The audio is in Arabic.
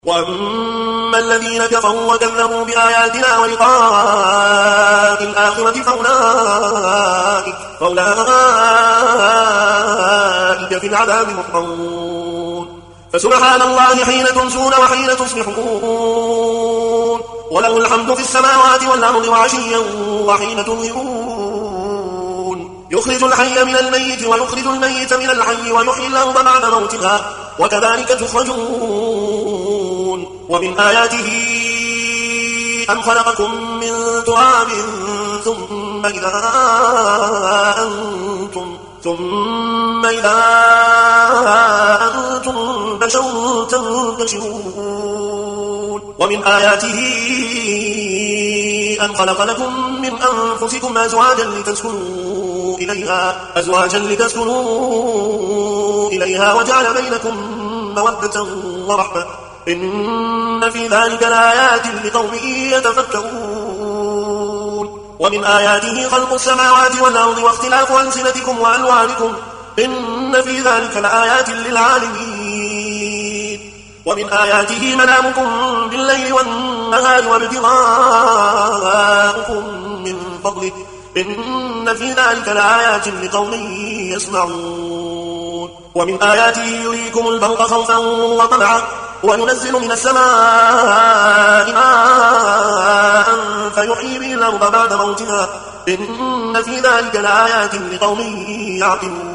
وأما الذين كفروا وكذبوا بآياتنا ولقاء الآخرة فأولئك في العذاب محضرون فسبحان الله حين تمسون وحين تصبحون وله الحمد في السماوات والأرض وعشيا وحين تظهرون يخرج الحي من الميت ويخرج الميت من الحي ويحيي الأرض بعد موتها وكذلك تخرجون ومن آياته أن خلقكم من تراب ثم إذا أنتم بشر تنتشرون ومن آياته أن خلق لكم من أنفسكم أزواجا لتسكنوا إليها وجعل بينكم مودة ورحمة إن في ذلك لآيات لقوم يتفكرون ومن آياته خلق السماوات والأرض واختلاف ألسنتكم وألوانكم إن في ذلك لآيات للعالمين ومن آياته منامكم بالليل والنهار وابتغاؤكم من فضله إن في ذلك لآيات لقوم يسمعون ومن آياته يريكم البرق خوفا وطمعا وينزل من السماء ماء فيحيي به الأرض بعد موتها إن في ذلك لآيات لقوم يعقلون